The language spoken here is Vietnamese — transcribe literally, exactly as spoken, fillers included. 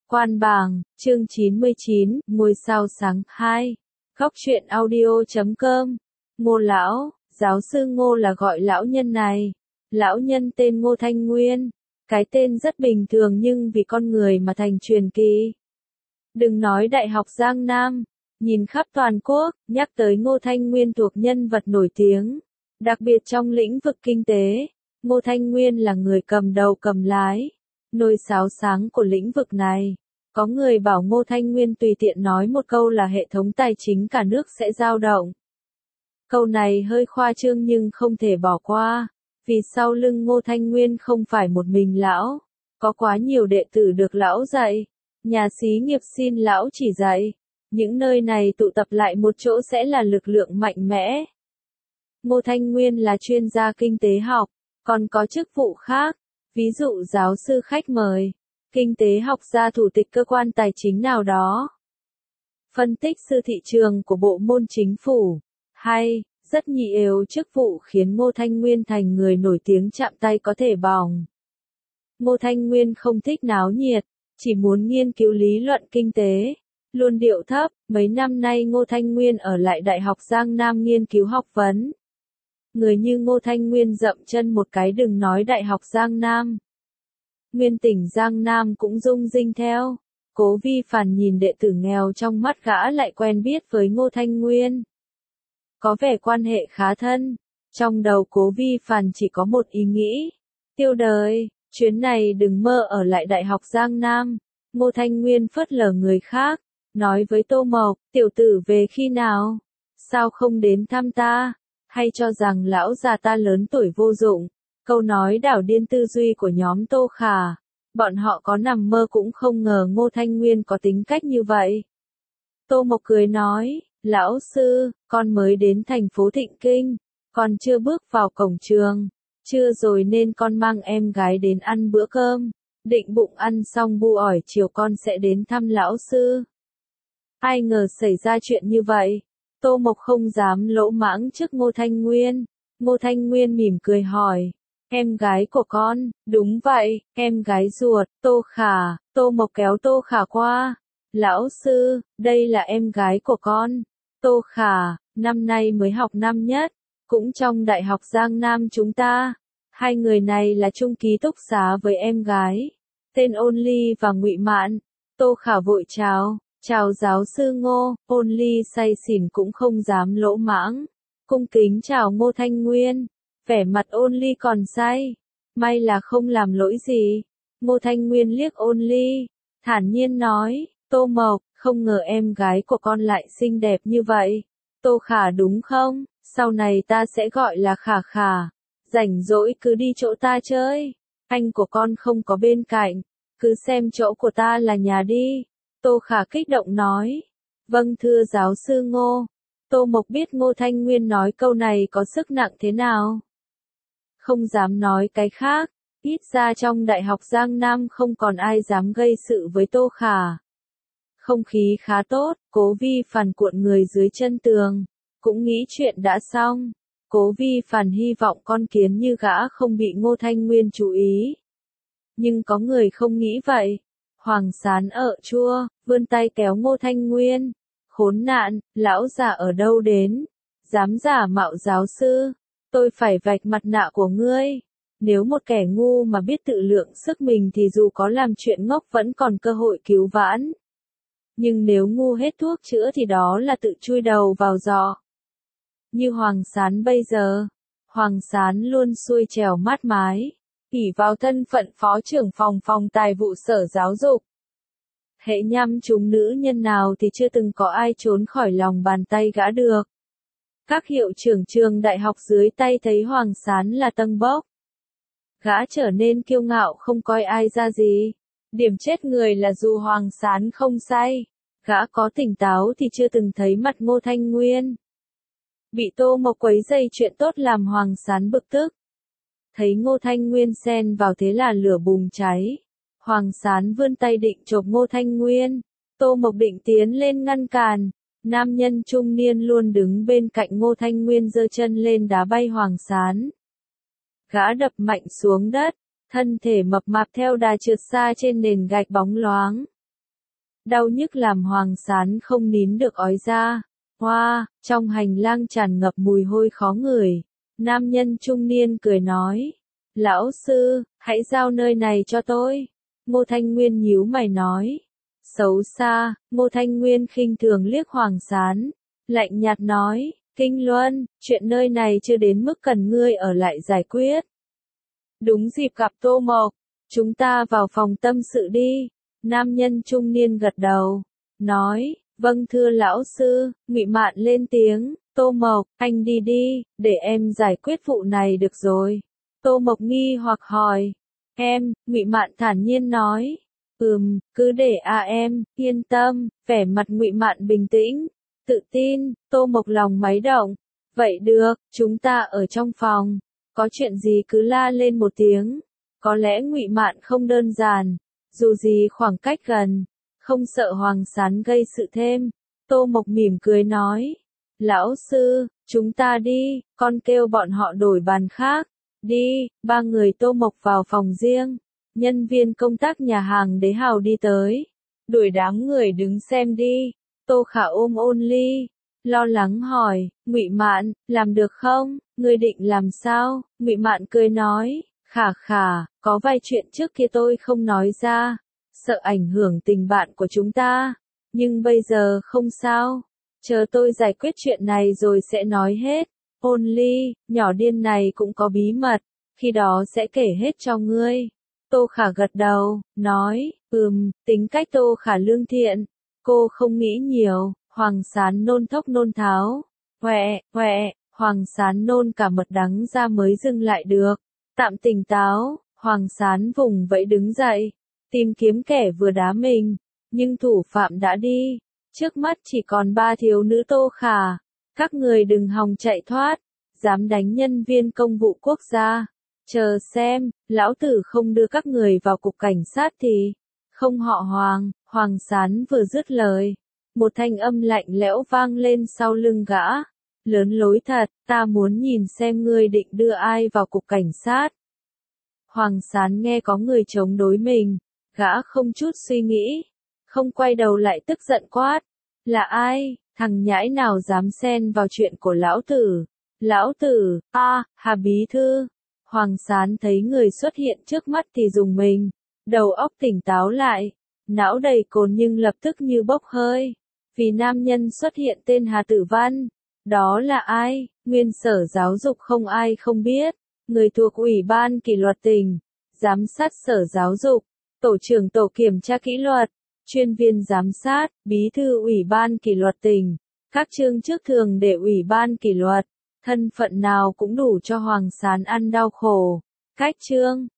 Quan bảng, chương chín mươi chín, ngôi sao sáng hai. Góc truyện audio chấm com. Ngô lão, giáo sư Ngô là gọi lão nhân này. Lão nhân tên Ngô Thanh Nguyên. Cái tên rất bình thường nhưng vì con người mà thành truyền kỳ. Đừng nói Đại học Giang Nam, nhìn khắp toàn quốc, nhắc tới Ngô Thanh Nguyên thuộc nhân vật nổi tiếng. Đặc biệt trong lĩnh vực kinh tế, Ngô Thanh Nguyên là người cầm đầu cầm lái, nồi sáo sáng của lĩnh vực này. Có người bảo Ngô Thanh Nguyên tùy tiện nói một câu là hệ thống tài chính cả nước sẽ dao động. Câu này hơi khoa trương nhưng không thể bỏ qua, vì sau lưng Ngô Thanh Nguyên không phải một mình lão, có quá nhiều đệ tử được lão dạy, nhà xí nghiệp xin lão chỉ dạy, những nơi này tụ tập lại một chỗ sẽ là lực lượng mạnh mẽ. Ngô Thanh Nguyên là chuyên gia kinh tế học, còn có chức vụ khác, ví dụ giáo sư khách mời, kinh tế học gia thủ tịch cơ quan tài chính nào đó, phân tích sư thị trường của bộ môn chính phủ, hay, rất nhiều chức vụ khiến Ngô Thanh Nguyên thành người nổi tiếng chạm tay có thể bỏng. Ngô Thanh Nguyên không thích náo nhiệt, chỉ muốn nghiên cứu lý luận kinh tế, luôn điệu thấp. Mấy năm nay Ngô Thanh Nguyên ở lại Đại học Giang Nam nghiên cứu học vấn. Người như Ngô Thanh Nguyên dậm chân một cái đừng nói Đại học Giang Nam. Nguyên tỉnh Giang Nam cũng rung rinh theo. Cố Vi Phản nhìn đệ tử nghèo trong mắt gã lại quen biết với Ngô Thanh Nguyên. Có vẻ quan hệ khá thân. Trong đầu Cố Vi Phản chỉ có một ý nghĩ. Tiêu đời, chuyến này đừng mơ ở lại Đại học Giang Nam. Ngô Thanh Nguyên phớt lờ người khác. Nói với Tô Mộc, tiểu tử về khi nào? Sao không đến thăm ta? Hay cho rằng lão già ta lớn tuổi vô dụng? Câu nói đảo điên tư duy của nhóm Tô Khả. Bọn họ có nằm mơ cũng không ngờ Ngô Thanh Nguyên có tính cách như vậy. Tô Mộc cười nói, lão sư, con mới đến thành phố Thịnh Kinh, con chưa bước vào cổng trường, chưa rồi nên con mang em gái đến ăn bữa cơm, định bụng ăn xong bu ỏi chiều con sẽ đến thăm lão sư. Ai ngờ xảy ra chuyện như vậy, Tô Mộc không dám lỗ mãng trước Ngô Thanh Nguyên. Ngô Thanh Nguyên mỉm cười hỏi, em gái của con? Đúng vậy, em gái ruột, Tô Khả. Tô Mộc kéo Tô Khả qua. Lão sư, đây là em gái của con. Tô Khả, năm nay mới học năm nhất, cũng trong Đại học Giang Nam chúng ta. Hai người này là chung ký túc xá với em gái, tên Ôn Ly và Ngụy Mạn. Tô Khả vội chào, chào giáo sư Ngô. Ôn Ly say xỉn cũng không dám lỗ mãng, cung kính chào Ngô Thanh Nguyên. Vẻ mặt Ôn Ly còn say, may là không làm lỗi gì. Ngô Thanh Nguyên liếc Ôn Ly, thản nhiên nói, Tô Mộc, không ngờ em gái của con lại xinh đẹp như vậy. Tô Khả đúng không? Sau này ta sẽ gọi là Khả Khả. Rảnh rỗi cứ đi chỗ ta chơi. Anh của con không có bên cạnh, cứ xem chỗ của ta là nhà đi. Tô Khả kích động nói. Vâng thưa giáo sư Ngô. Tô Mộc biết Ngô Thanh Nguyên nói câu này có sức nặng thế nào. Không dám nói cái khác, ít ra trong Đại học Giang Nam không còn ai dám gây sự với Tô Khả. Không khí khá tốt, Cố Vi Phản cuộn người dưới chân tường, cũng nghĩ chuyện đã xong. Cố Vi Phản hy vọng con kiến như gã không bị Ngô Thanh Nguyên chú ý. Nhưng có người không nghĩ vậy. Hoàng Sán ợ chua, vươn tay kéo Ngô Thanh Nguyên. Khốn nạn, lão già ở đâu đến? Dám giả mạo giáo sư, tôi phải vạch mặt nạ của ngươi. Nếu một kẻ ngu mà biết tự lượng sức mình thì dù có làm chuyện ngốc vẫn còn cơ hội cứu vãn. Nhưng nếu ngu hết thuốc chữa thì đó là tự chui đầu vào giỏ. Như Hoàng Sán bây giờ, Hoàng Sán luôn xuôi trèo mát mái, ỷ vào thân phận phó trưởng phòng phòng tài vụ sở giáo dục. Hễ nhăm trúng nữ nhân nào thì chưa từng có ai trốn khỏi lòng bàn tay gã được. Các hiệu trưởng trường đại học dưới tay thấy Hoàng Sán là tâng bốc. Gã trở nên kiêu ngạo không coi ai ra gì. Điểm chết người là dù Hoàng Sán không say, gã có tỉnh táo thì chưa từng thấy mặt Ngô Thanh Nguyên. Bị Tô Mộc quấy rầy chuyện tốt làm Hoàng Sán bực tức. Thấy Ngô Thanh Nguyên xen vào thế là lửa bùng cháy. Hoàng Sán vươn tay định chộp Ngô Thanh Nguyên. Tô Mộc định tiến lên ngăn cản. Nam nhân trung niên luôn đứng bên cạnh Ngô Thanh Nguyên giơ chân lên đá bay Hoàng Sán. Gã đập mạnh xuống đất, thân thể mập mạp theo đà trượt xa trên nền gạch bóng loáng. Đau nhức làm Hoàng Sán không nín được ói ra. Hoa, trong hành lang tràn ngập mùi hôi khó ngửi. Nam nhân trung niên cười nói. Lão sư, hãy giao nơi này cho tôi. Ngô Thanh Nguyên nhíu mày nói. Xấu xa, Ngô Thanh Nguyên khinh thường liếc Hoàng Sán. Lạnh nhạt nói. Kinh Luân, chuyện nơi này chưa đến mức cần ngươi ở lại giải quyết. Đúng dịp gặp Tô Mộc. Chúng ta vào phòng tâm sự đi. Nam nhân trung niên gật đầu. Nói. Vâng thưa lão sư. Ngụy Mạn lên tiếng. Tô Mộc, anh đi đi, để em giải quyết vụ này được rồi. Tô Mộc nghi hoặc hỏi. Em, Ngụy Mạn thản nhiên nói. Ừm, cứ để à em, yên tâm. Vẻ mặt Ngụy Mạn bình tĩnh, tự tin. Tô Mộc lòng máy động. Vậy được, chúng ta ở trong phòng. Có chuyện gì cứ la lên một tiếng. Có lẽ Ngụy Mạn không đơn giản. Dù gì khoảng cách gần, không sợ Hoàng Sán gây sự thêm. Tô Mộc mỉm cười nói. Lão sư, chúng ta đi, con kêu bọn họ đổi bàn khác. Đi, ba người Tô Mộc vào phòng riêng. Nhân viên công tác nhà hàng Đế Hào đi tới. Đuổi đám người đứng xem đi. Tô Khả ôm Ôn Ly. Lo lắng hỏi, Ngụy Mạn, làm được không? Ngươi định làm sao? Ngụy Mạn cười nói. Khả khả, có vài chuyện trước kia tôi không nói ra. Sợ ảnh hưởng tình bạn của chúng ta. Nhưng bây giờ không sao. Chờ tôi giải quyết chuyện này rồi sẽ nói hết. Ôn Ly, nhỏ điên này cũng có bí mật. Khi đó sẽ kể hết cho ngươi. Tô Khả gật đầu, nói, ừm, tính cách Tô Khả lương thiện. Cô không nghĩ nhiều. Hoàng Sán nôn thốc nôn tháo. Quẹ, quẹ, Hoàng Sán nôn cả mật đắng ra mới dừng lại được. Tạm tỉnh táo, Hoàng Sán vùng vẫy đứng dậy. Tìm kiếm kẻ vừa đá mình. Nhưng thủ phạm đã đi. Trước mắt chỉ còn ba thiếu nữ Tô Khả. Các người đừng hòng chạy thoát. Dám đánh nhân viên công vụ quốc gia. Chờ xem, lão tử không đưa các người vào cục cảnh sát thì. Không họ Hoàng. Hoàng Sán vừa dứt lời. Một thanh âm lạnh lẽo vang lên sau lưng gã. Lớn lối thật, ta muốn nhìn xem ngươi định đưa ai vào cục cảnh sát. Hoàng Sán nghe có người chống đối mình. Gã không chút suy nghĩ. Không quay đầu lại tức giận quát. Là ai? Thằng nhãi nào dám xen vào chuyện của lão tử? Lão tử, a, à, Hà bí thư. Hoàng Sán thấy người xuất hiện trước mắt thì dùng mình. Đầu óc tỉnh táo lại. Não đầy cồn nhưng lập tức như bốc hơi. Vì nam nhân xuất hiện tên Hà Tử Văn. Đó là ai? Nguyên sở giáo dục không ai không biết. Người thuộc Ủy ban kỷ luật tỉnh. Giám sát sở giáo dục. Tổ trưởng tổ kiểm tra kỷ luật. Chuyên viên giám sát. Bí thư Ủy ban kỷ luật tỉnh. Các chương trước thường để Ủy ban kỷ luật. Thân phận nào cũng đủ cho Hoàng Sán ăn đau khổ. Cách chương.